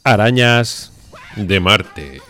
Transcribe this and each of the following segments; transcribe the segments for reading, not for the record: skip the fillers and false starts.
Arañas de Marte.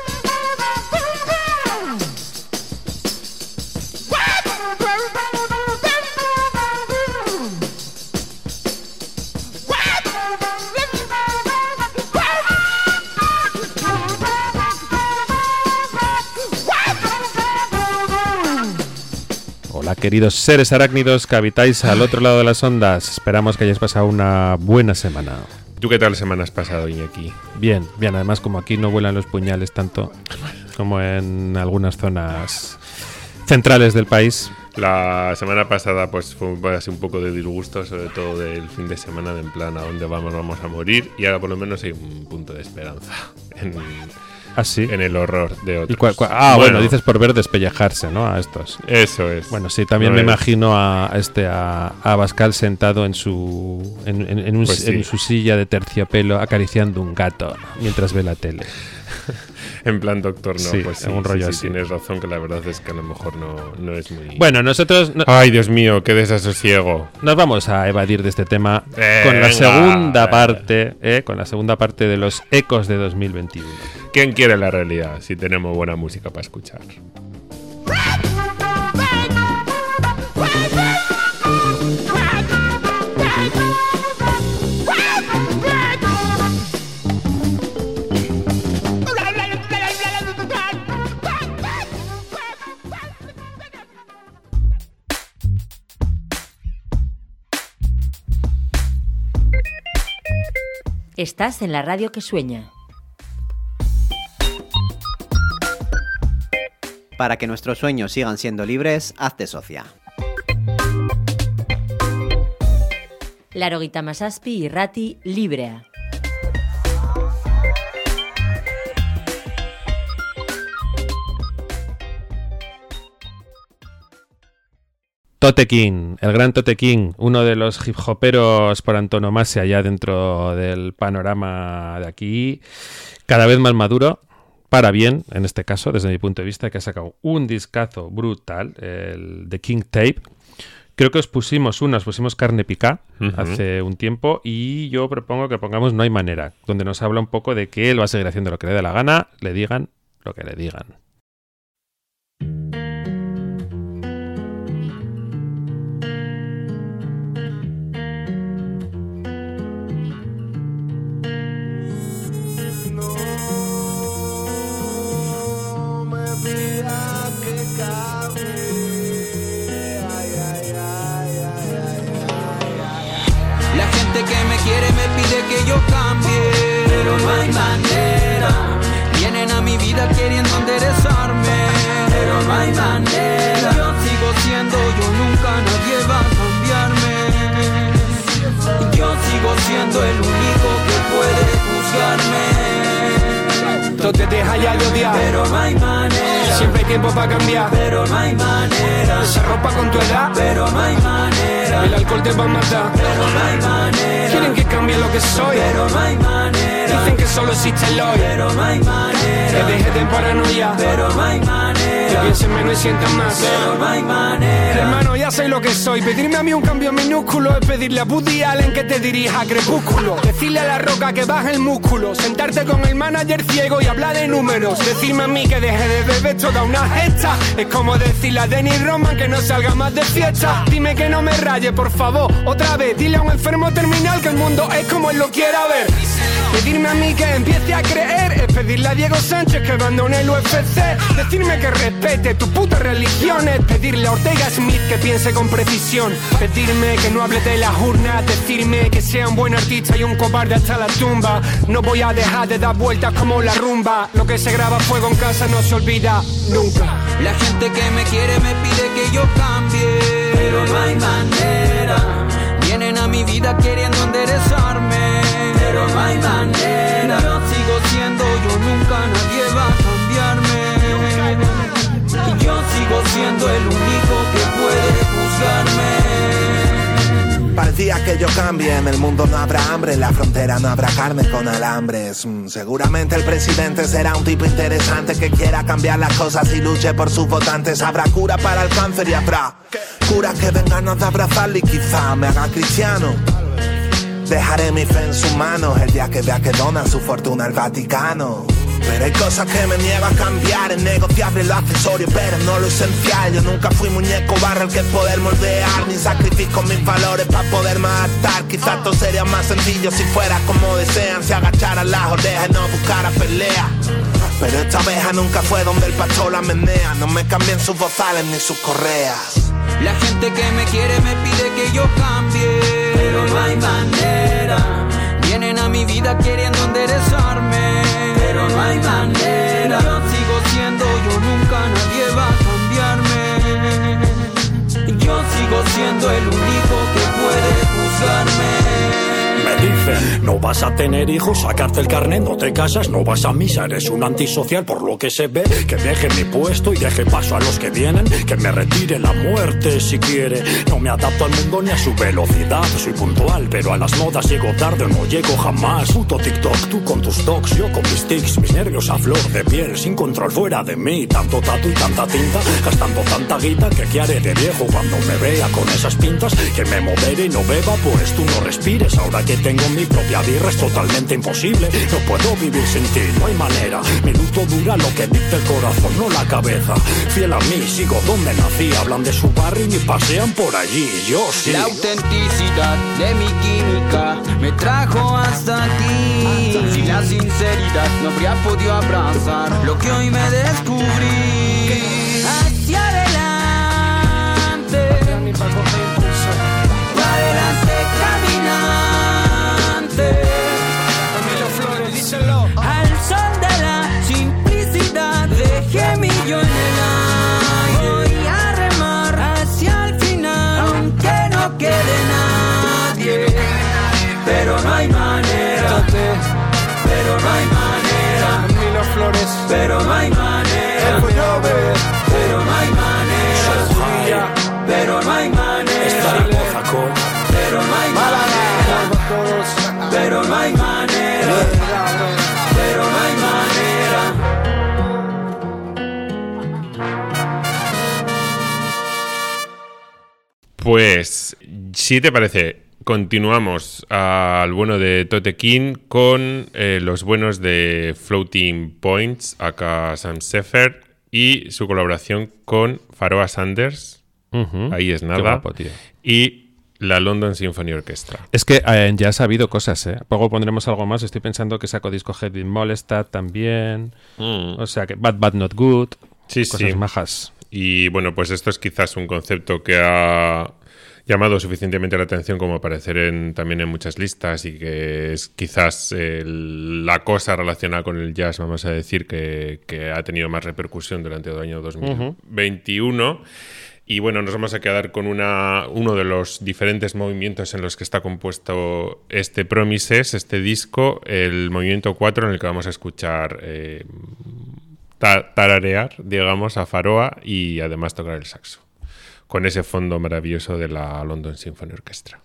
Hola queridos seres arácnidos que habitáis al otro lado de las ondas. Esperamos que hayáis pasado una buena semana. ¿Tú qué tal semana has pasado, Iñaki? Bien, bien. Además, como aquí no vuelan los puñales tanto como en algunas zonas centrales del país. La semana pasada pues fue así un poco de disgusto, sobre todo del fin de semana, de en plan a dónde vamos a morir. Y ahora por lo menos hay un punto de esperanza en el horror de otros. Bueno, dices por ver despellejarse, ¿no? A estos. Eso es. Bueno, sí, también me imagino a Abascal sentado en su silla de terciopelo acariciando un gato mientras ve la tele. En plan doctor, no, sí, pues sí, un rollo así. Tienes razón, que la verdad es que a lo mejor no es muy... Bueno, nosotros... ¡Ay, Dios mío, qué desasosiego! Nos vamos a evadir de este tema con la segunda parte de los ecos de 2021. ¿Quién quiere la realidad si tenemos buena música para escuchar? Estás en la radio que sueña. Para que nuestros sueños sigan siendo libres, hazte socia. Laurogeita hamazazpi irrati librea. Tote King, el gran Tote King, uno de los hip hoperos por antonomasia ya dentro del panorama de aquí, cada vez más maduro, para bien, en este caso, desde mi punto de vista, que ha sacado un discazo brutal, el The King Tape. Creo que os pusimos carne picá hace un tiempo, y yo propongo que pongamos No hay manera, donde nos habla un poco de que él va a seguir haciendo lo que le dé la gana, le digan lo que le digan. Que yo cambie, pero no hay manera. Vienen a mi vida queriendo enderezarme, pero no hay manera. Yo sigo siendo yo, nunca nadie va a cambiarme. Yo sigo siendo el único que puede juzgarme. Todo te deja ya de odiar, pero no hay manera. Siempre hay tiempo para cambiar, pero no hay manera. Esa ropa con tu edad, pero no hay manera. El alcohol te va a matar, pero no hay manera. Quieren que cambie lo que soy, pero no hay manera. Dicen que solo existe el hoy, pero no hay manera. Que dejes de paranoia, pero no hay manera. Que piensen menos y sientan más, pero no hay manera. Hermano, ya sé lo que soy. Pedirme a mí un cambio minúsculo es pedirle a Woody Allen que te dirija a Crepúsculo. Decirle a la roca que baje el músculo. Sentarte con el manager ciego y hablar de números. Decirme a mí que deje de beber toda una gesta. Es como decirle a Denny Roman que no salga más de fiesta. Dime que no me raye, por favor, otra vez. Dile a un enfermo terminal que el mundo es como él lo quiera ver. Pedirme a mí que empiece a creer es pedirle a Diego Sánchez que abandone el UFC. Decirme que respete tus putas religiones. Pedirle a Ortega Smith que piense con precisión. Pedirme que no hable de las urnas. Decirme que sea un buen artista y un cobarde hasta la tumba. No voy a dejar de dar vueltas como la rumba. Lo que se graba a fuego en casa no se olvida nunca. La gente que me quiere me pide que yo cambie, pero no hay manera. Vienen a mi vida queriendo enderezarme, pero no hay manera. Yo sigo siendo yo, nunca nadie va a cambiarme. Y yo sigo siendo el único que puede juzgarme. Parecía que yo cambie, en el mundo no habrá hambre, en la frontera no habrá carne con alambres. Seguramente el presidente será un tipo interesante que quiera cambiar las cosas y luche por sus votantes. Habrá cura para el cáncer y habrá curas que den ganas de abrazarle y quizá me haga cristiano. Dejaré mi fe en sus manos el día que vea que dona su fortuna al Vaticano. Pero hay cosas que me niego a cambiar. Es negociable lo accesorio, pero no lo esencial. Yo nunca fui muñeco barro al que poder moldear, ni sacrifico mis valores para poderme adaptar. Quizás todo sería más sencillo si fuera como desean, si agacharan las orejas y no buscara pelea. Pero esta abeja nunca fue donde el pastor la menea. No me cambien sus bozales ni sus correas. La gente que me quiere me pide que yo cambie, pero no hay manera. Vienen a mi vida queriendo enderezarme, pero no hay manera. Yo sigo siendo yo, nunca nadie va a cambiarme. Yo sigo siendo el único que puede juzgarme. Me dicen, no vas a tener hijos, sacarte el carnet, no te casas, no vas a misa, eres un antisocial por lo que se ve. Que deje mi puesto y deje paso a los que vienen, que me retire la muerte si quiere. No me adapto al mundo ni a su velocidad, soy puntual, pero a las modas llego tarde o no llego jamás. Puto TikTok, tú con tus docs, yo con mis tics, mis nervios a flor de piel, sin control fuera de mí. Tanto tatu y tanta tinta, gastando tanta guita, que qué haré de viejo cuando me vea con esas pintas. Que me modere y no beba, pues tú no respires. Ahora que tengo mi propia birra es totalmente imposible. No puedo vivir sin ti, no hay manera. Mi luto dura lo que dicta el corazón, no la cabeza. Fiel a mí, sigo donde nací. Hablan de su barrio y ni pasean por allí. Yo sí. La autenticidad de mi química me trajo hasta aquí. Sin la sinceridad no habría podido abrazar lo que hoy me descubrí. Hacia adelante, adelante caminante. Al son de la simplicidad dejé mi yo en el aire. Voy a remar hacia el final, aunque no quede nadie. Pero no hay manera, pero no hay manera. Pero no hay manera, pero no hay manera, pero no hay manera, pero no hay manera, pero no hay manera, pero no hay manera. Pues, si te parece, continuamos al bueno de Tote King con los buenos de Floating Points, acá Sam Shepard, y su colaboración con Pharoah Sanders. Ahí es nada. Qué guapo, tío. Y la London Symphony Orchestra. Es que ya ha sabido cosas, ¿eh? Luego pondremos algo más. Estoy pensando que sacó disco Head in Molestad también. O sea, que Bad Not Good. Sí, cosas sí. majas. Y bueno, pues esto es quizás un concepto que ha llamado suficientemente la atención como aparecer también en muchas listas, y que es quizás la cosa relacionada con el jazz, vamos a decir, que ha tenido más repercusión durante el año 2021. Y bueno, nos vamos a quedar con uno de los diferentes movimientos en los que está compuesto este Promises, este disco, el movimiento 4, en el que vamos a escuchar tararear, digamos, a Pharoah y además tocar el saxo, con ese fondo maravilloso de la London Symphony Orchestra.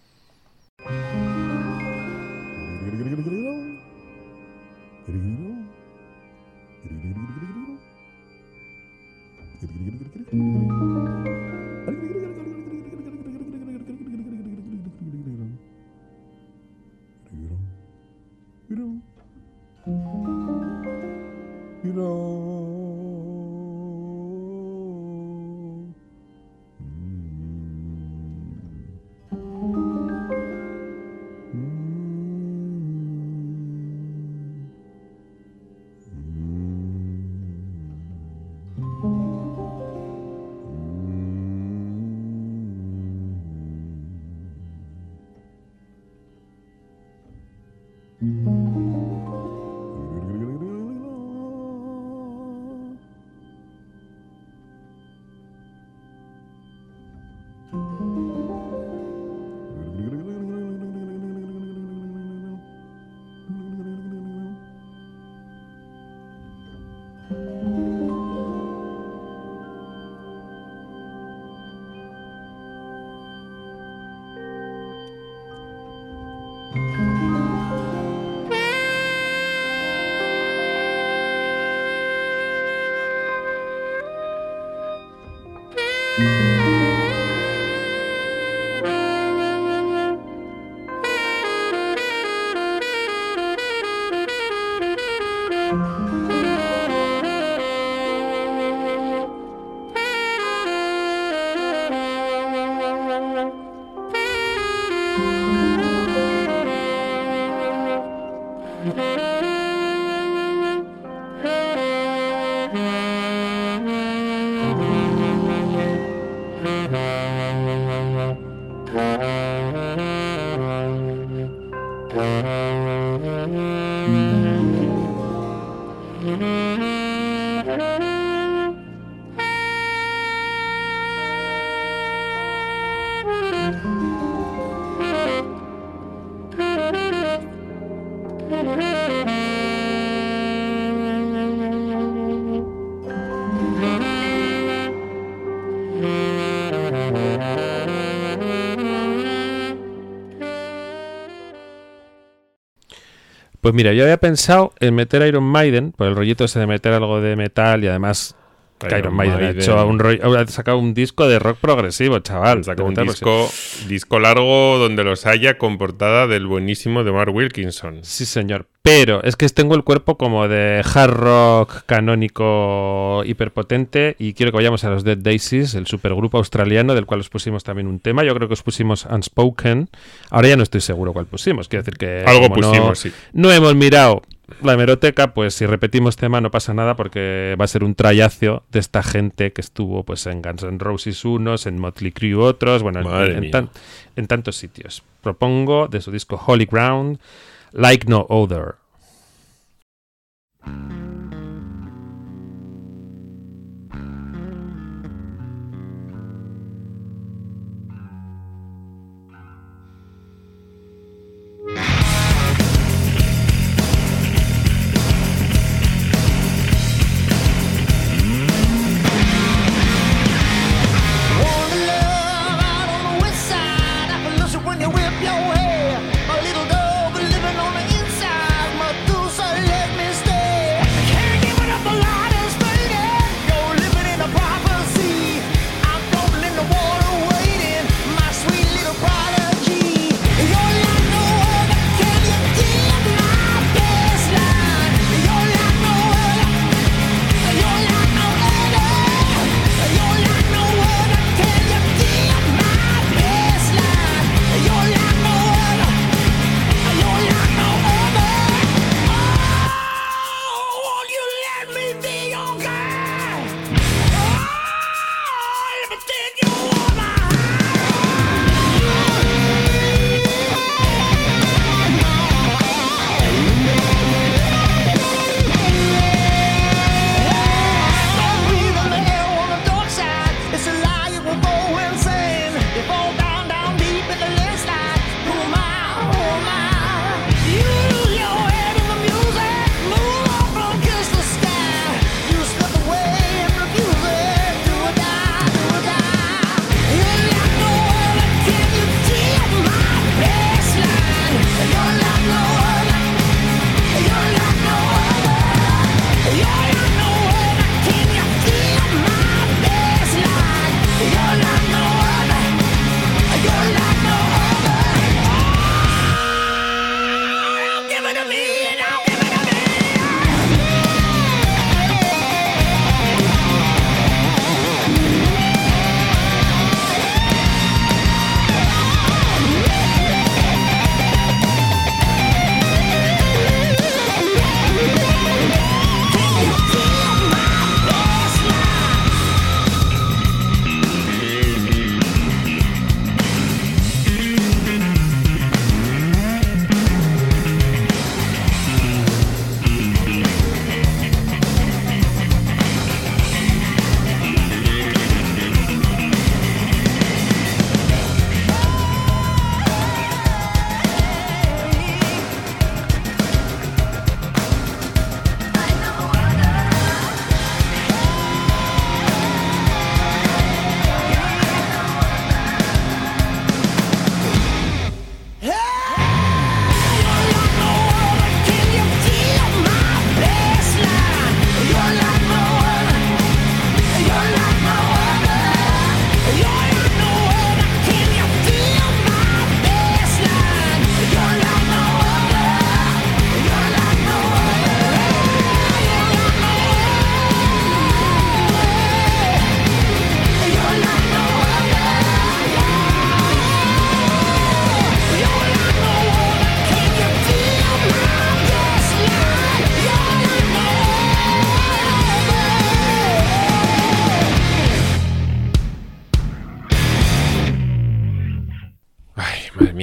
Pues mira, yo había pensado en meter Iron Maiden, por el rollito ese de meter algo de metal y además que Iron Maiden ha sacado un disco de rock progresivo, chaval. Sacó un disco largo donde los haya con portada del buenísimo de Mark Wilkinson. Sí, señor. Pero es que tengo el cuerpo como de hard rock canónico hiperpotente y quiero que vayamos a los Dead Daisies, el supergrupo australiano del cual os pusimos también un tema. Yo creo que os pusimos Unspoken. Ahora ya no estoy seguro cuál pusimos. Quiero decir que algo pusimos, sí. No hemos mirado la hemeroteca, pues si repetimos tema no pasa nada porque va a ser un trayacio de esta gente que estuvo pues en Guns N' Roses unos, en Motley Crue otros, bueno, en tantos sitios. Propongo de su disco Holy Ground, Like No Other.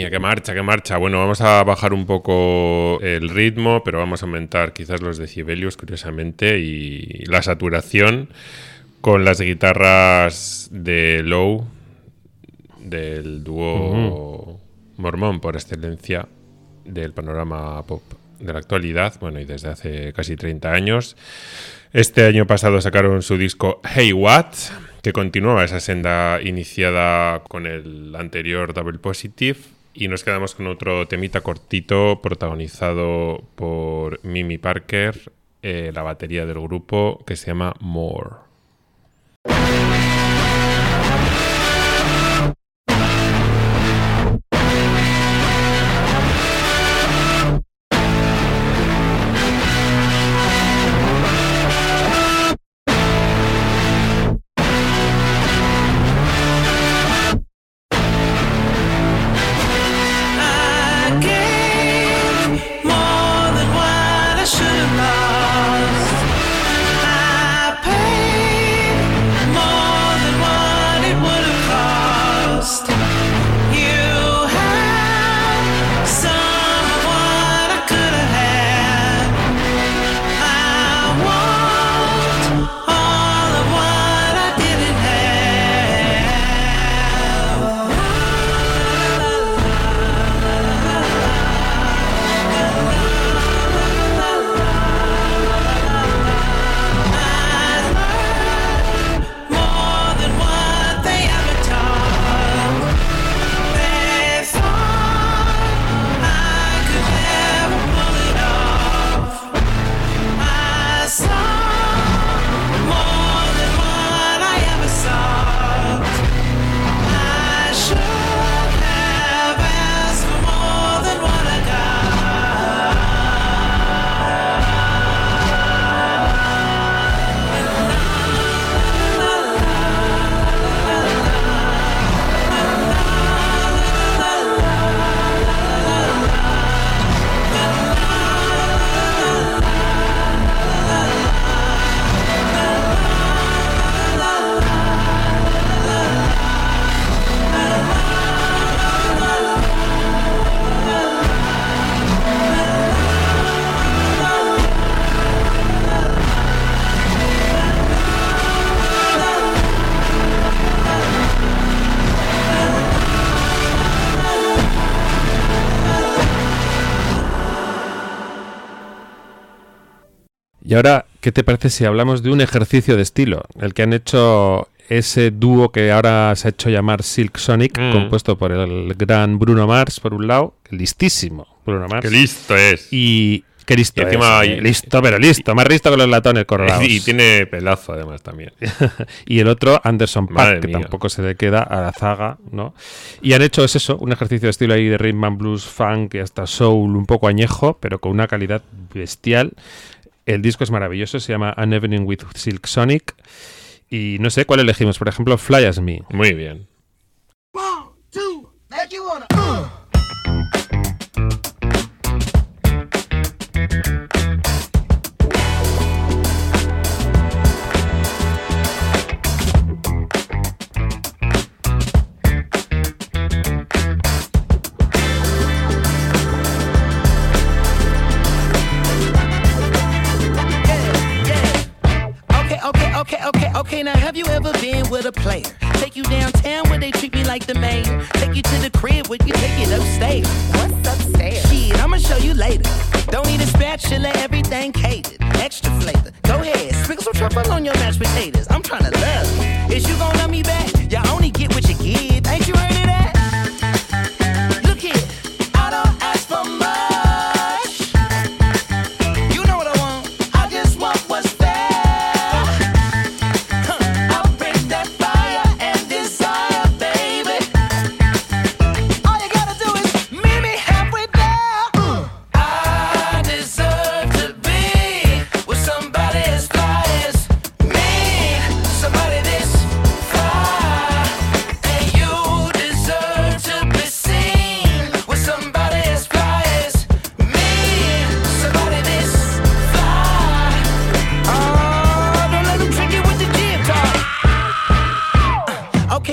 mía, qué marcha. Bueno, vamos a bajar un poco el ritmo, pero vamos a aumentar quizás los decibelios, curiosamente, y la saturación con las guitarras de Low, del dúo mormón por excelencia del panorama pop de la actualidad, bueno, y desde hace casi 30 años. Este año pasado sacaron su disco Hey What, que continuaba esa senda iniciada con el anterior Double Positive, y nos quedamos con otro temita cortito protagonizado por Mimi Parker, la batería del grupo, que se llama More. Y ahora, ¿qué te parece si hablamos de un ejercicio de estilo? El que han hecho ese dúo que ahora se ha hecho llamar Silk Sonic, compuesto por el gran Bruno Mars, por un lado, listísimo Bruno Mars. ¡Qué listo es! Y qué listo es. Hay... Listo, pero listo. Más listo que los latones colorados. Y tiene pelazo, además, también. Y el otro, Anderson Madre Paak, que mía. tampoco se le queda a la zaga, ¿no? Y han hecho, es eso, un ejercicio de estilo ahí de rhythm and blues, funk y hasta soul un poco añejo, pero con una calidad bestial. El disco es maravilloso, se llama An Evening with Silk Sonic. Y no sé cuál elegimos, por ejemplo, Fly As Me. Muy bien. 1, 2, make you wanna, Okay, now have you ever been with a player? Take you downtown where they treat me like the mayor. Take you to the crib where you take it upstairs. What's upstairs? Shit, I'ma show you later. Don't need a spatula, everything catered. Extra flavor. Go ahead, sprinkle some truffle on your mashed potatoes. I'm tryna love you. Is you gon' love me back? You only get what you give. Ain't you heard of that? Look here, I don't ask for much. You know what I want. I just want what's fair. Somebody this fly.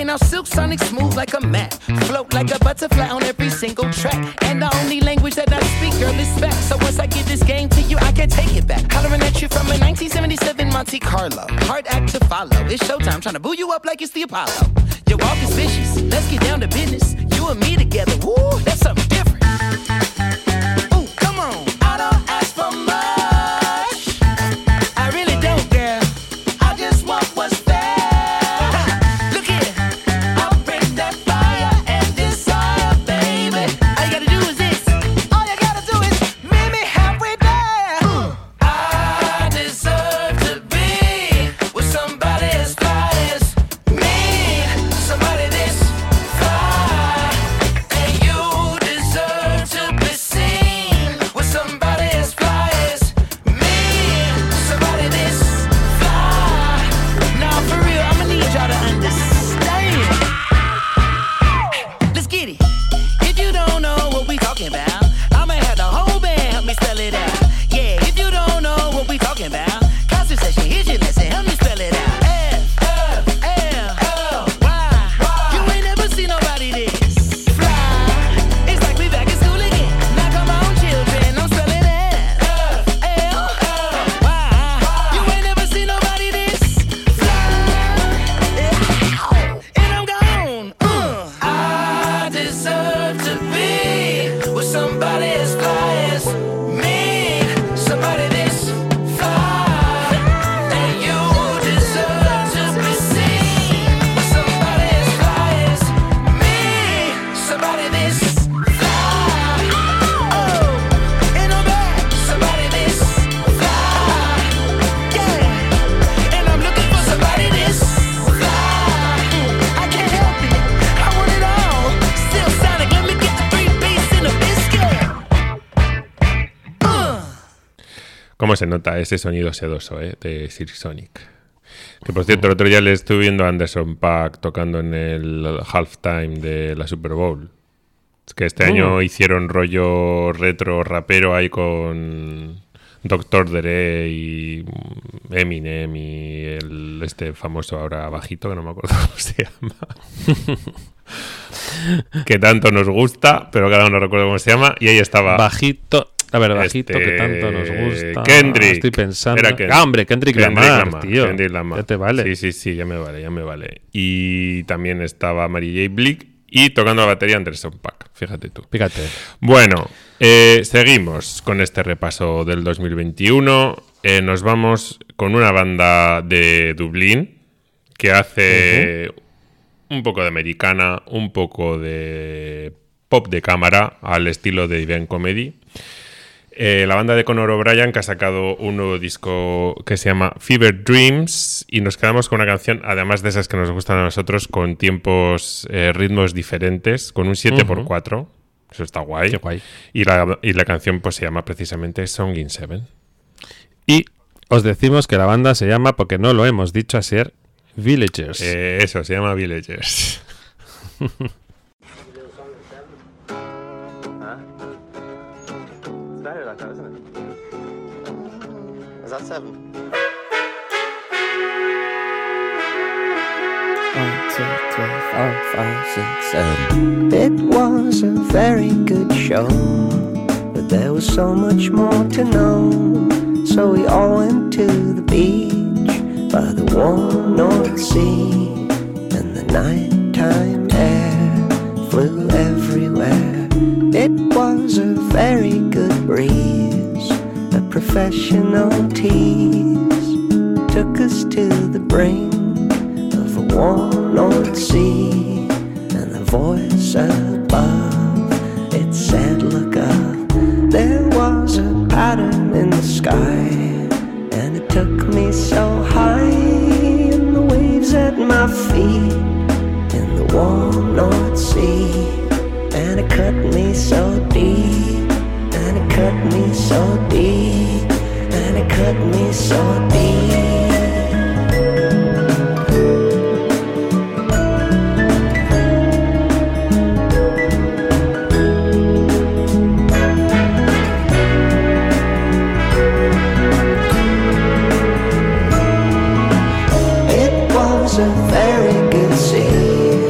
now Silk Sonic smooth like a mat, float like a butterfly on every single track. And the only language that I speak, girl, is back. So once I give this game to you, I can't take it back. Hollering at you from a 1977 Monte Carlo. Hard act to follow. It's showtime, trying to boo you up like it's the Apollo. Your walk is vicious. Let's get down to business. You and me together, woo, that's something different. Ooh, come on. I don't ask for much. I really don't, girl. I just want what's fair. Look here, I'll bring that fire and desire, baby. All you gotta do is this. All you gotta do is meet me halfway there. I deserve to be with somebody as fly as me. Somebody this fly. And you deserve to be seen with somebody as fly as me. Somebody this fly. Now for real, I'ma need y'all to understand. Let's get it. If you don't know what we talking about, I'ma have the whole band help me spell it out. Yeah, if you don't know what we talking about, concert session, here's your lesson, help me spell it out. F-L-L-Y. You ain't never seen nobody this fly. It's like we back in school again. Now come on, children, I'm spelling it. F-L-L-Y. You ain't never seen nobody this fly. And I'm gone. I deserve to be with somebody as fly as me. Somebody this fly. And you deserve to be seen with somebody as fly as me. Somebody this fly. Oh, and I'm back. Somebody this fly. Yeah. And I'm looking for somebody this fly. I can't help it. I want it all. Still Sonic, let me get the 3 beats in a biscuit. ¿Cómo se nota ese sonido sedoso de Silk Sonic? Que por cierto, el otro día le estuve viendo a Anderson .Paak tocando en el halftime de la Super Bowl. Es que este año hicieron rollo retro rapero ahí con Dr. Dre y Eminem y este famoso ahora bajito, que no me acuerdo cómo se llama. Que tanto nos gusta, pero que ahora no recuerdo cómo se llama. Y ahí estaba Bajito. A ver, bajito, que tanto nos gusta. Kendrick. Estoy pensando. Era Kendrick. Ah, hombre, Kendrick Lamar, tío. Kendrick Lamar. Ya te vale. Sí, ya me vale. Y también estaba Mary J. Blige y tocando la batería Anderson .Paak. Fíjate tú. Fíjate. Bueno, seguimos con este repaso del 2021. Nos vamos con una banda de Dublín que hace un poco de americana, un poco de pop de cámara al estilo de Event Comedy. La banda de Conor O'Brien, que ha sacado un nuevo disco que se llama Fever Dreams, y nos quedamos con una canción, además de esas que nos gustan a nosotros, con tiempos, ritmos diferentes, con un 7x4. Eso está guay. Qué guay. Y la canción pues se llama precisamente Song in Seven. Y os decimos que la banda se llama, porque no lo hemos dicho ayer, Villagers. Eso, se llama Villagers. Better like that, isn't it? Is that 7? 1, 2, 3, 4, 5, 6, 7. It was a very good show, but there was so much more to know. So we all went to the beach by the warm North Sea, and the nighttime air flew everywhere. It was a very good breeze. A professional tease took us to the brink of a warm North Sea, and the voice above, it said, look up. There was a pattern in the sky, and it took me so high, and the waves at my feet in the warm North Sea. And it cut me so deep, and it cut me so deep, and it cut me so deep. It was a very good sea.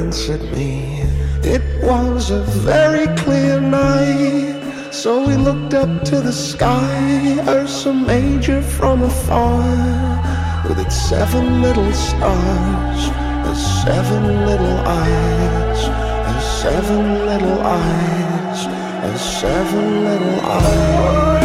answered me. It was a very clear night, so we looked up to the sky. Ursa Major from afar, with its 7 little stars, the 7 little eyes, the 7 little eyes, the 7 little eyes.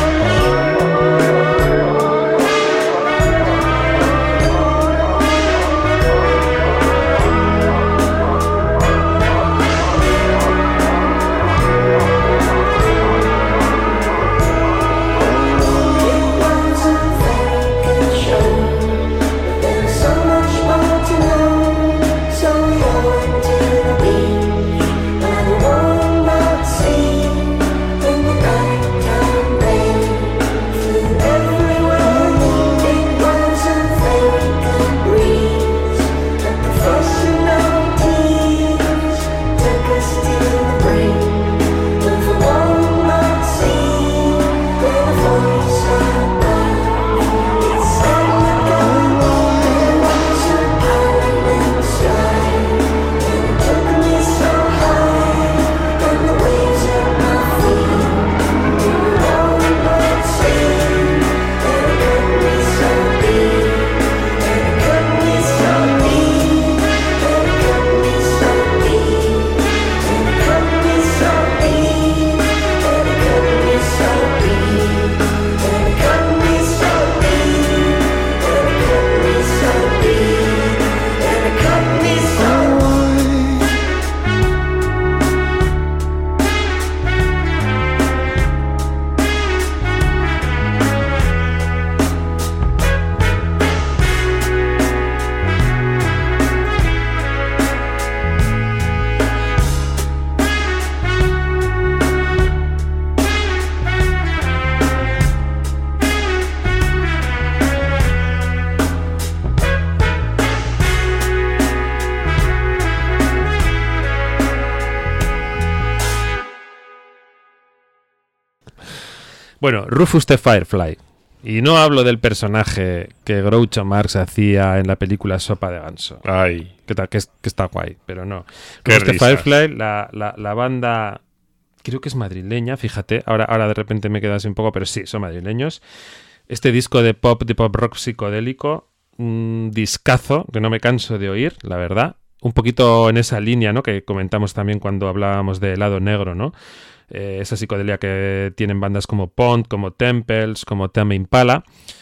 Bueno, Rufus the Firefly. Y no hablo del personaje que Groucho Marx hacía en la película Sopa de Ganso. Ay. Que está guay, pero no. Qué Rufus the risas. Firefly, la banda, creo que es madrileña, fíjate. Ahora de repente me quedas un poco, pero sí, son madrileños. Este disco de pop rock psicodélico, un discazo que no me canso de oír, la verdad. Un poquito en esa línea, ¿no?, que comentamos también cuando hablábamos de Helado Negro, ¿no? Esa psicodelia que tienen bandas como Pond, como Temples, como Tame Impala,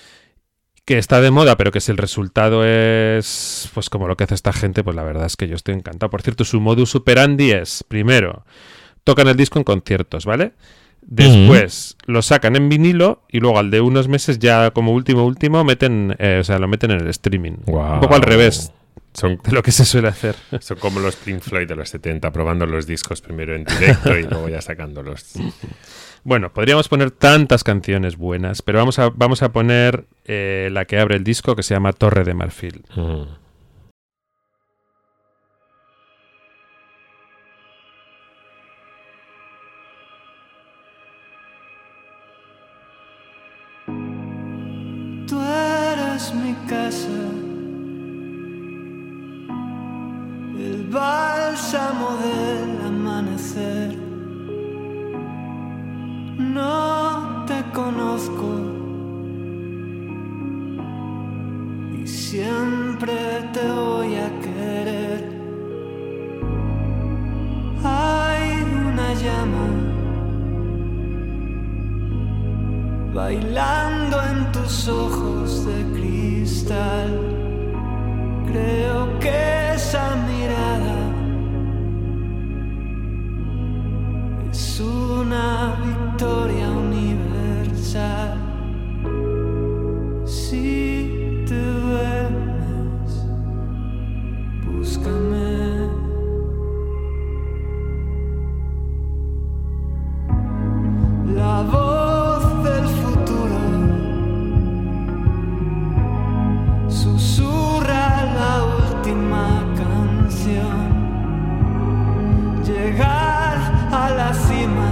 que está de moda, pero que si el resultado es pues como lo que hace esta gente, pues la verdad es que yo estoy encantado. Por cierto, su modus operandi es, primero, tocan el disco en conciertos, ¿vale? Después lo sacan en vinilo y luego al de unos meses ya como último meten, lo meten en el streaming. Wow. Un poco al revés Son de lo que se suele hacer. Son como los Pink Floyd de los 70, probando los discos primero en directo y luego ya sacándolos. Bueno, podríamos poner tantas canciones buenas, pero vamos a poner la que abre el disco, que se llama Torre de Marfil. Tú eres mi casa, el bálsamo del amanecer. No te conozco y siempre te voy a querer. Hay una llama bailando en tus ojos de cristal. Creo que esa mirada es una victoria universal. Si te duermes, búscame. La voz del futuro susurra la última canción. Llegar a la cima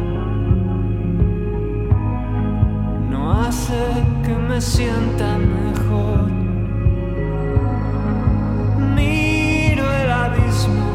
no hace que me sienta mejor. Miro el abismo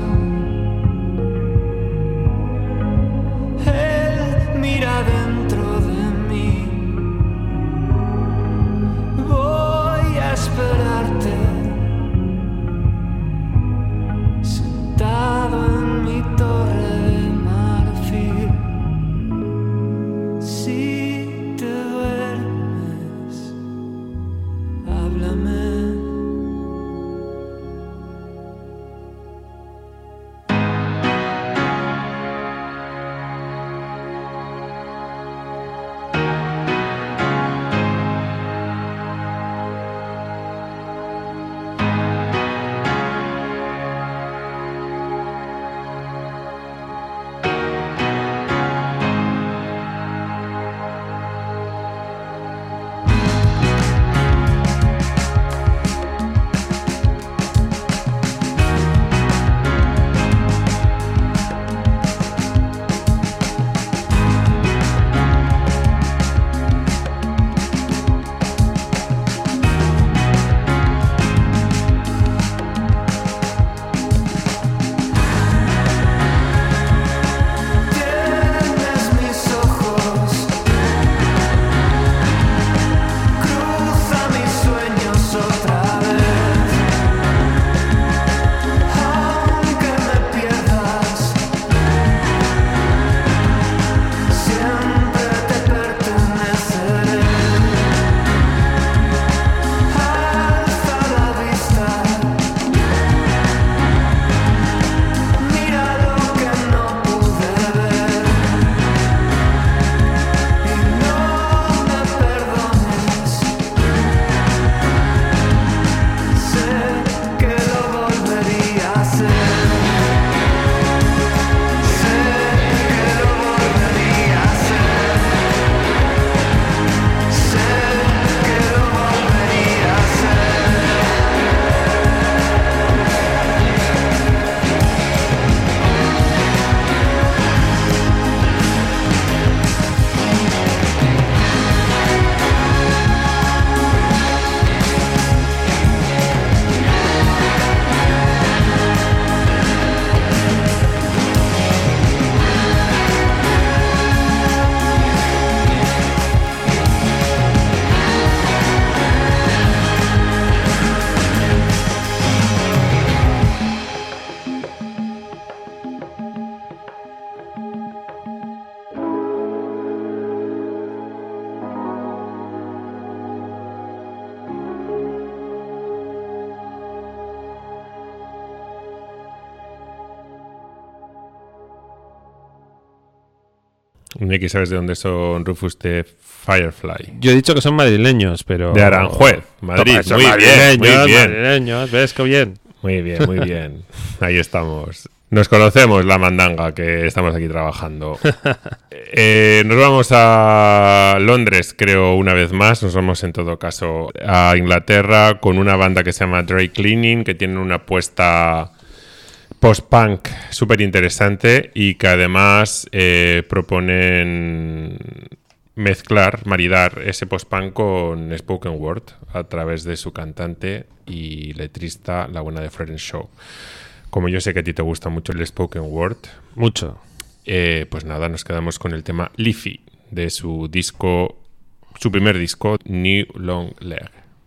Neki, ¿sabes de dónde son Rufus de Firefly? Yo he dicho que son madrileños, pero... De Aranjuez, Madrid. Toma, muy bien, muy bien. Madrileños, ¿ves qué bien? Muy bien, muy bien. Ahí estamos. Nos conocemos, la mandanga, que estamos aquí trabajando. Nos vamos a Londres, creo, una vez más. Nos vamos, en todo caso, a Inglaterra con una banda que se llama Dry Cleaning, que tiene una apuesta post-punk súper interesante y que además proponen maridar ese post-punk con spoken word a través de su cantante y letrista, la buena de Florence Shaw. Como yo sé que a ti te gusta mucho el spoken word, mucho, pues nada, nos quedamos con el tema Leafy de su primer disco, New Long Leg.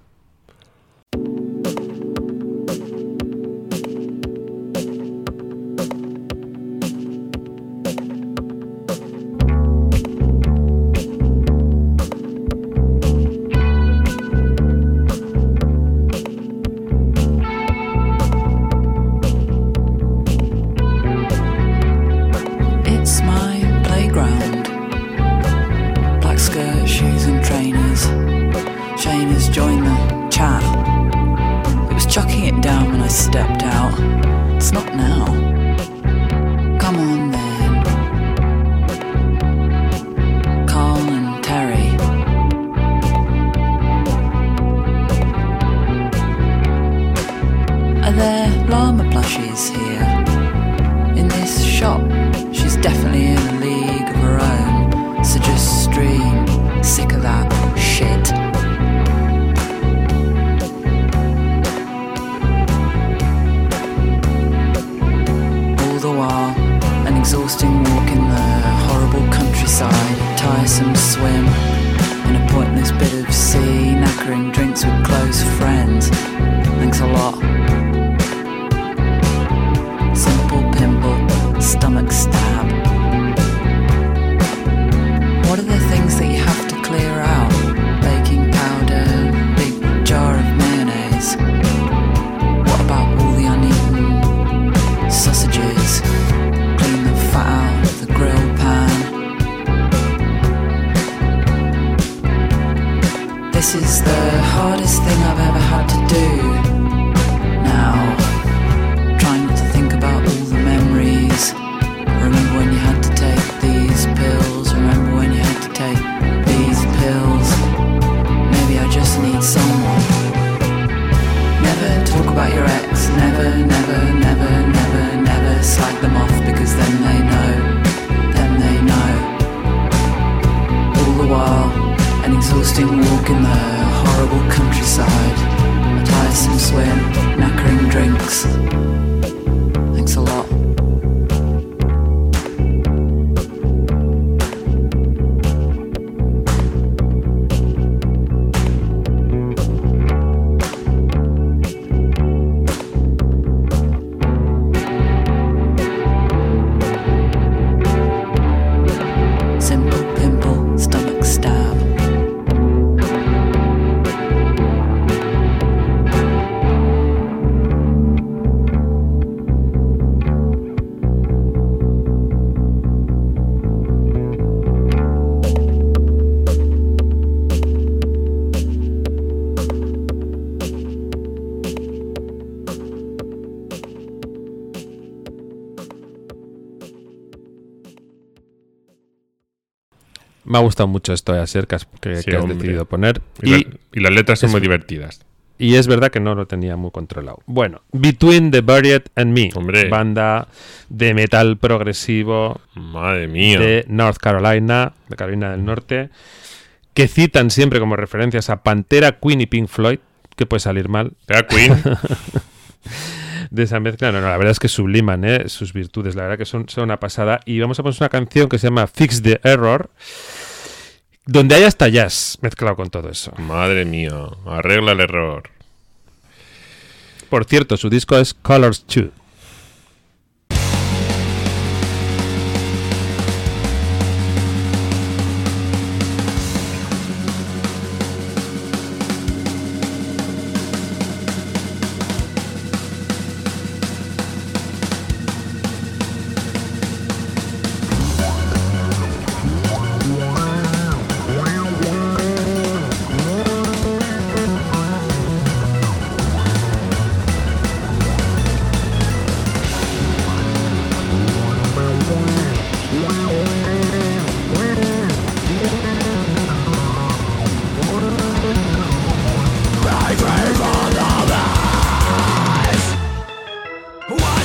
Me ha gustado mucho esto de Asier que has decidido poner. Y las letras son muy divertidas. Y es verdad que no lo tenía muy controlado. Bueno, Between the Buried and Me. Hombre. Banda de metal progresivo. Madre mía. De North Carolina, de Carolina del Norte. Que citan siempre como referencias a Pantera, Queen y Pink Floyd. Que puede salir mal. Queen. De esa mezcla, no, la verdad es que subliman sus virtudes, la verdad que son una pasada. Y vamos a poner una canción que se llama Fix the Error, donde hay hasta jazz mezclado con todo eso. Madre mía, arregla el error. Por cierto, su disco es Colors 2.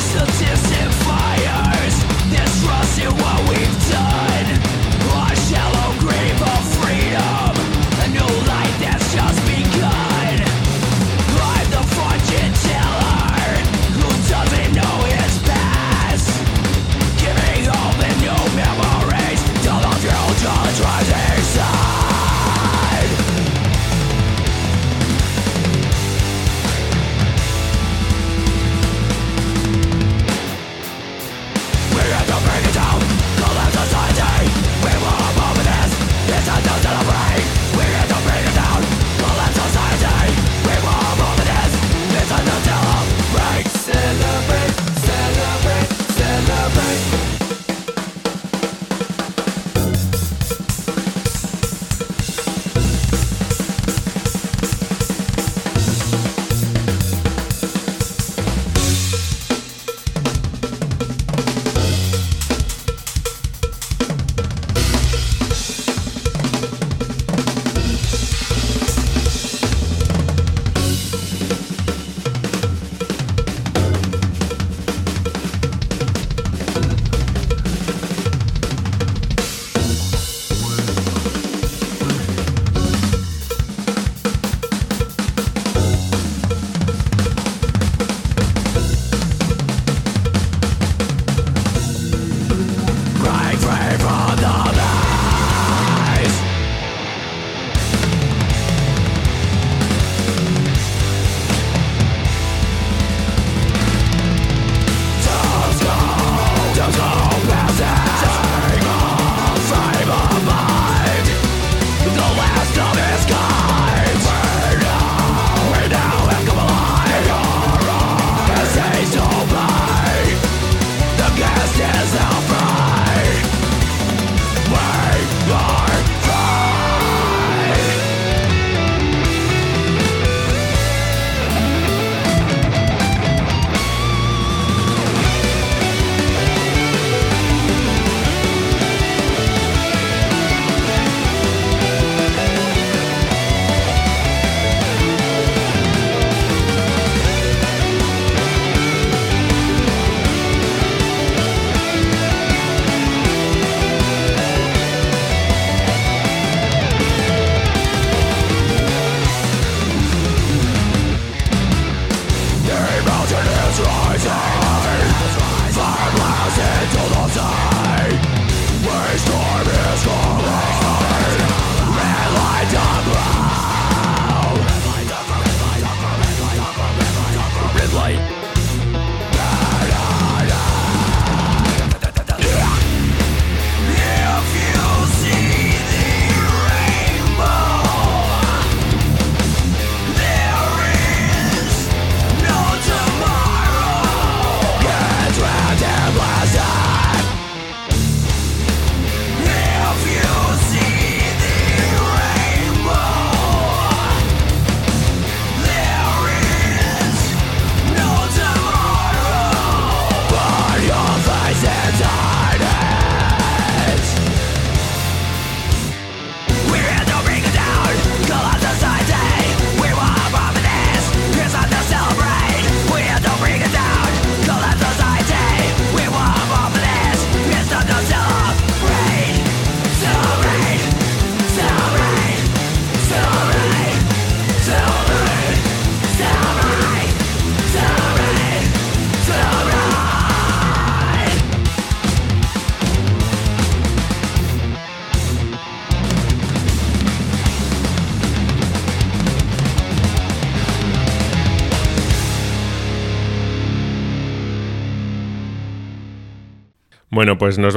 Bueno, pues nos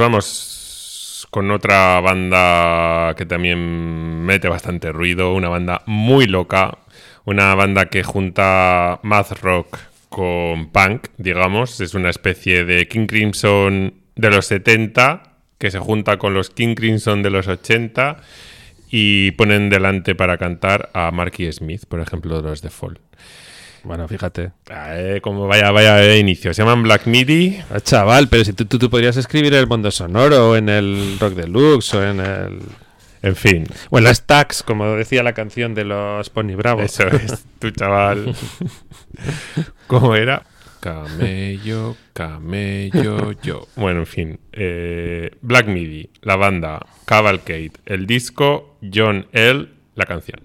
vamos con otra banda que también mete bastante ruido, una banda muy loca, una banda que junta math rock con punk, digamos, es una especie de King Crimson de los 70 que se junta con los King Crimson de los 80 y ponen delante para cantar a Marky Smith, por ejemplo, de los The Fall. Bueno, fíjate. Como vaya inicio. Se llaman Black Midi. Chaval, pero si tú podrías escribir en el Mundo Sonoro, o en el Rock Deluxe, o en el... En fin. O en las Stacks, como decía la canción de los Pony Bravo. Eso es, tu chaval. ¿Cómo era? Camello, camello, yo. Bueno, en fin. Black Midi, la banda, Cavalcade, el disco, John L., la canción.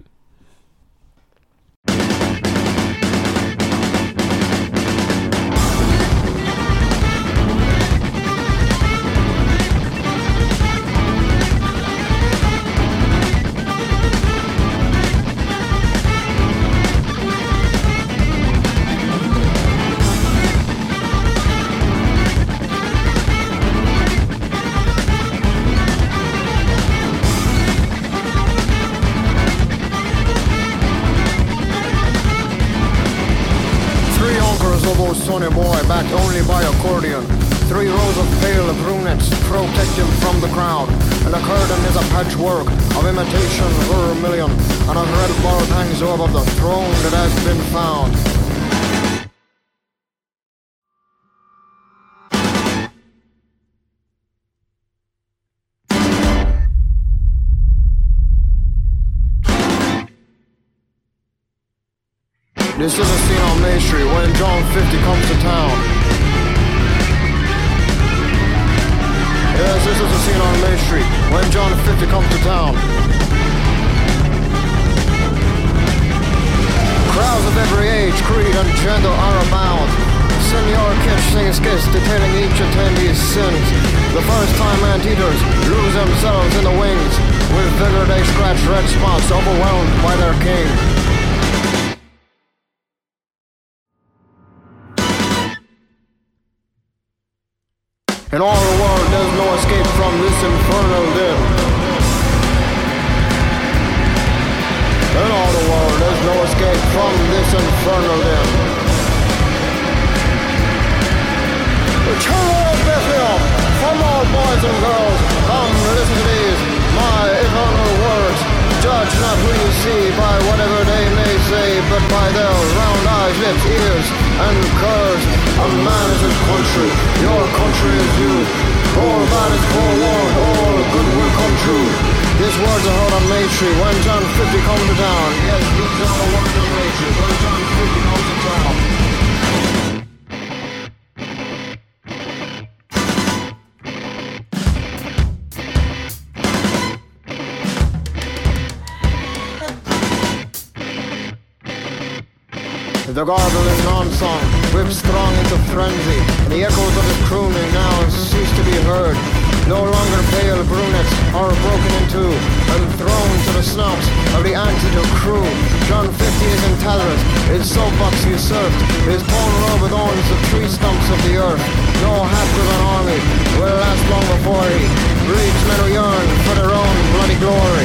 Sonny boy, backed only by accordion. 3 rows of pale brunettes protect him from the crowd, and the curtain is a patchwork of imitation vermilion, and a red bulb hangs over the throne that has been found. This is a scene on Main Street when John 50 comes to town. Yes, this is a scene on Main Street when John 50 comes to town. Crowds of every age, creed, and gender are abound. Senor Kitsch sings skits detailing each attendee's sins. The first-time anteaters lose themselves in the wings. With vigor they scratch red spots, overwhelmed by their king. In all the world, there's no escape from this infernal din. In all the world, there's no escape from this infernal din. The children of Bethlehem, from all boys and girls, come listen to these, my eternal words. Judge not who you see by whatever they may say, but by their round eyes, lips, ears, and curves. A man is his country, your country is you. All bad is forewarned, all good will come true. These words are heard on Main Street when John 50 comes to town. Yes, these are the words on Main Street when John 50 comes to town. The garbling non-song whips strong into frenzy, and the echoes of his crooning now cease to be heard. No longer pale brunettes are broken in two and thrown to the snouts of the antidote crew. John 50 is in tatters, his soapbox usurped, his torn robe adorns the tree stumps of the earth. No half-driven army will last long before he breeds men who yearn for their own bloody glory.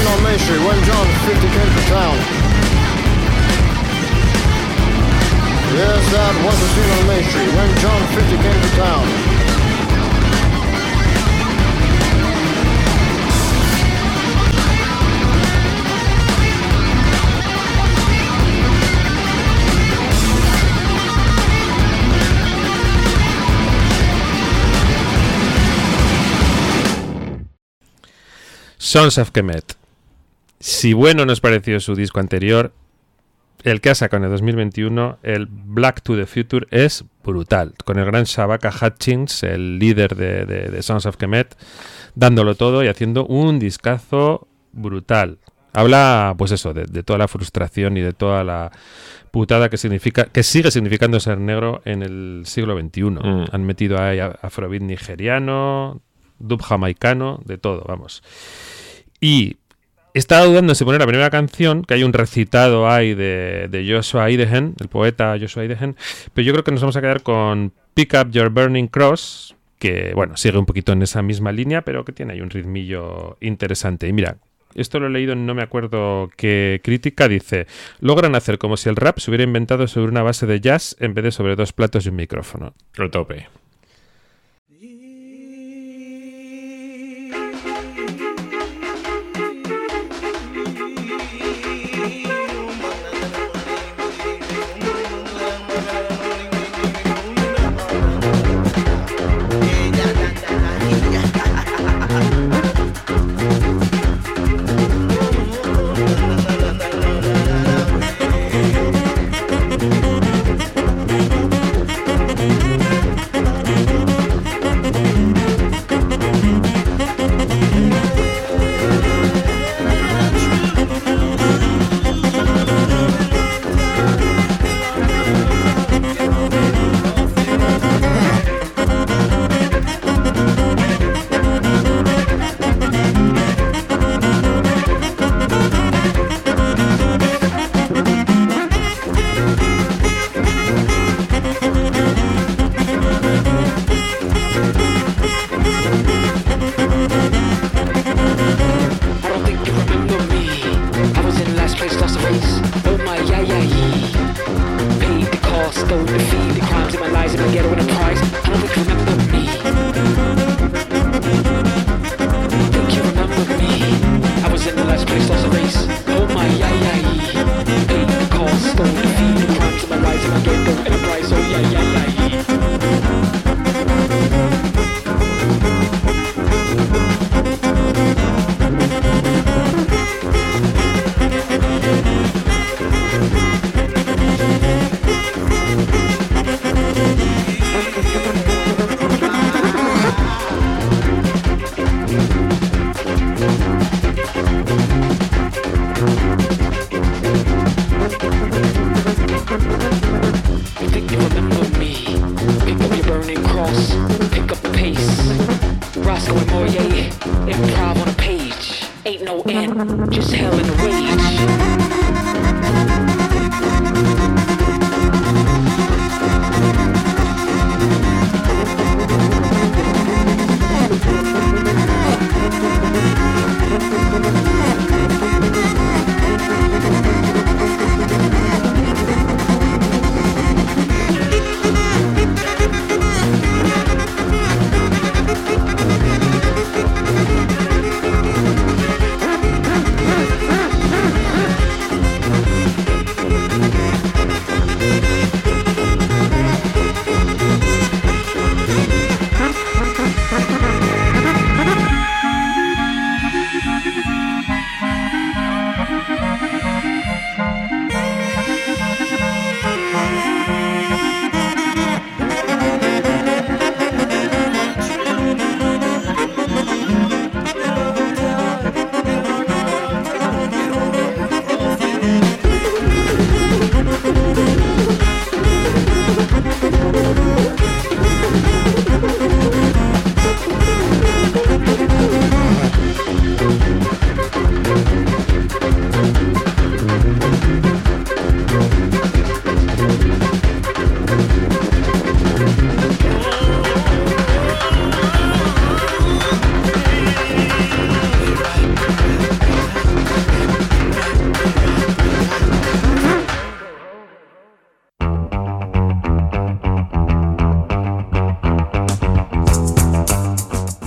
scene on Main Street when John 50 came to town. Yes, that was the scene on Main Street when John 50 came to town. Sons of Kemet. Si bueno nos pareció su disco anterior, el que ha sacado en el 2021, el Black to the Future, es brutal. Con el gran Shabaka Hutchins, el líder de Sons of Kemet, dándolo todo y haciendo un discazo brutal. Habla, pues eso, de toda la frustración y de toda la putada que sigue significando ser negro en el siglo XXI. Han metido ahí afrobeat nigeriano, dub jamaicano, de todo, vamos. Y estaba dudando si poner la primera canción, que hay un recitado ahí de Joshua Idehen, el poeta Joshua Idehen, pero yo creo que nos vamos a quedar con Pick Up Your Burning Cross, que, bueno, sigue un poquito en esa misma línea, pero que tiene ahí un ritmillo interesante. Y mira, esto lo he leído en no me acuerdo qué crítica, dice: logran hacer como si el rap se hubiera inventado sobre una base de jazz en vez de sobre dos platos y un micrófono. Lo tope.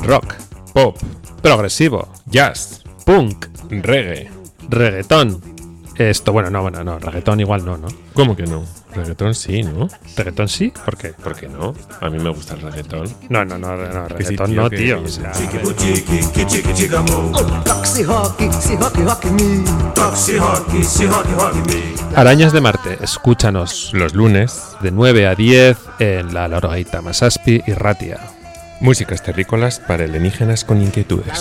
rock, pop, progresivo, jazz, punk, reggae, reggaetón. Esto, no, reggaetón igual no. ¿Cómo que no? Reggaetón sí, ¿no? ¿Reggaetón sí? ¿Por qué? ¿Por qué no? A mí me gusta el reggaetón. No, reggaetón no, tío. O sea, Arañas de Marte, escúchanos los lunes de 9 a 10 en la Lorogeita Masaspi y Ratia. Músicas terrícolas para alienígenas con inquietudes.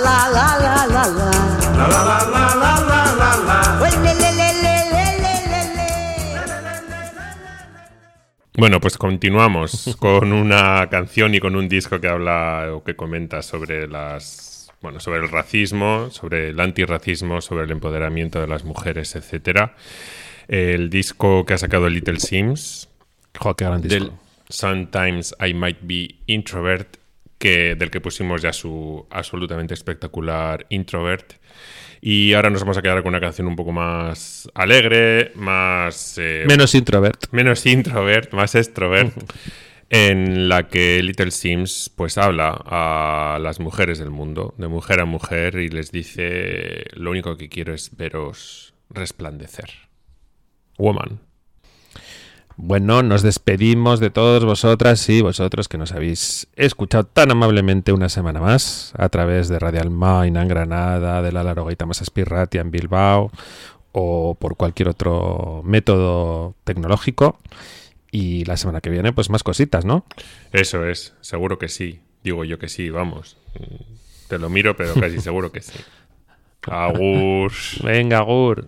Bueno, pues continuamos con una canción y con un disco que habla o que comenta sobre sobre el racismo, sobre el antirracismo, sobre el empoderamiento de las mujeres, etcétera. El disco que ha sacado Little Sims, qué gran disco. Del Sometimes I Might Be Introvert, del que pusimos ya su absolutamente espectacular Introvert. Y ahora nos vamos a quedar con una canción un poco más alegre, más... menos introvert, más extrovert, en la que Little Sims pues habla a las mujeres del mundo, de mujer a mujer, y les dice: lo único que quiero es veros resplandecer. Woman. Bueno, nos despedimos de todos vosotras y vosotros que nos habéis escuchado tan amablemente una semana más a través de Radial Main en Granada, de la Lorogeita Masaspi Ratia en Bilbao o por cualquier otro método tecnológico. Y la semana que viene, pues más cositas, ¿no? Eso es, seguro que sí. Digo yo que sí, vamos. Te lo miro, pero casi seguro que sí. Agur. Venga, agur.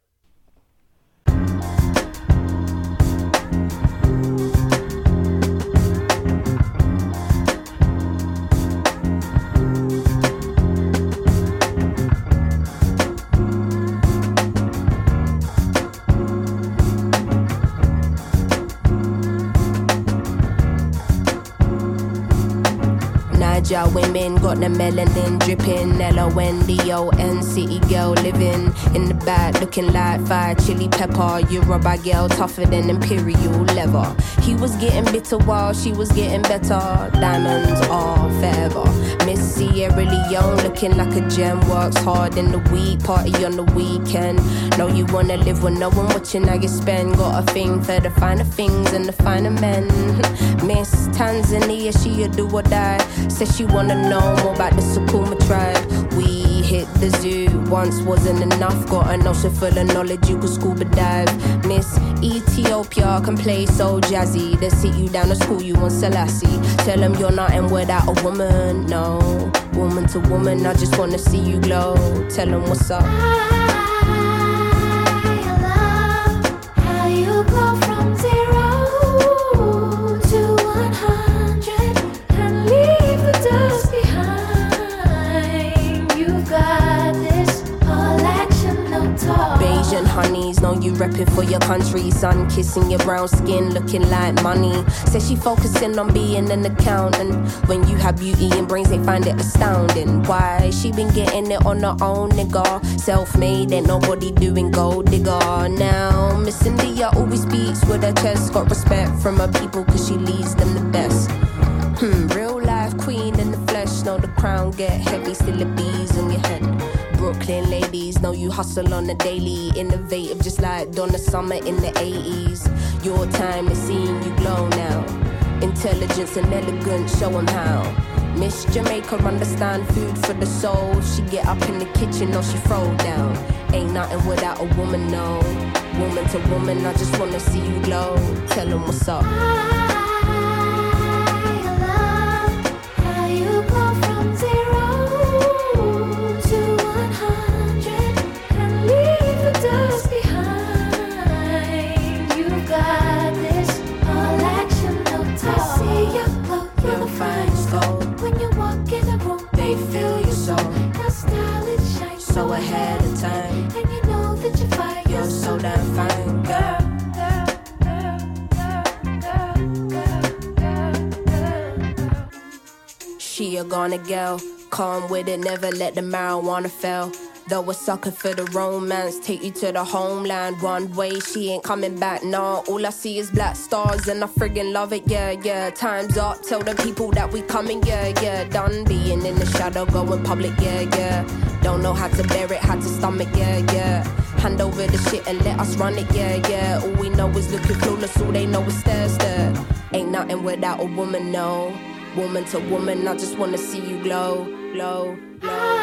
Women got the melanin dripping, L-O-N-D-O-N, city girl living in the back looking like fire chili pepper. You rubber girl tougher than imperial leather. He was getting bitter while she was getting better. Diamonds are forever. Miss Sierra Leone looking like a gem. Works hard in the week, party on the weekend. Know you wanna live with no one watching how you spend. Got a thing for the finer things and the finer men. Miss Tanzania, she a do or die. Says she wanna know more about the Sukuma tribe. We hit the zoo, once wasn't enough. Got an ocean full of knowledge, you could scuba dive. Miss Ethiopia can play so jazzy. They sit you down to school, you on Selassie. Tell them you're nothing without a woman, no. Woman to woman, I just wanna see you glow. Tell them what's up. Honeys, know you repping for your country. Sun kissing your brown skin, looking like money. Says she focusing on being an accountant. When you have beauty and brains, they find it astounding. Why? She been getting it on her own, nigga. Self-made, ain't nobody doing gold digger. Now, Miss India always speaks with her chest. Got respect from her people cause she leads them the best. Real life queen in the flesh. Know the crown get heavy, still the bees on your head. Brooklyn ladies, know you hustle on the daily. Innovative just like Donna Summer in the 80s. Your time is seeing you glow now. Intelligence and elegance, show them how. Miss Jamaica understand food for the soul. She get up in the kitchen or she throw down. Ain't nothing without a woman, no. Woman to woman, I just wanna see you glow. Tell them what's up. So ahead of time, and you know that you're fine. You're so damn fine, girl. She a gonna girl, calm with it, never let the marijuana fail. Though a sucker for the romance, take you to the homeland. One way, she ain't coming back, nah. All I see is black stars and I friggin' love it, yeah, yeah. Time's up, tell the people that we coming, yeah, yeah. Done being in the shadow, going public, yeah, yeah. Don't know how to bear it, how to stomach, yeah, yeah. Hand over the shit and let us run it, yeah, yeah. All we know is looking clueless, all they know is stare, stare. Ain't nothing without a woman, no. Woman to woman, I just wanna see you glow, glow, glow.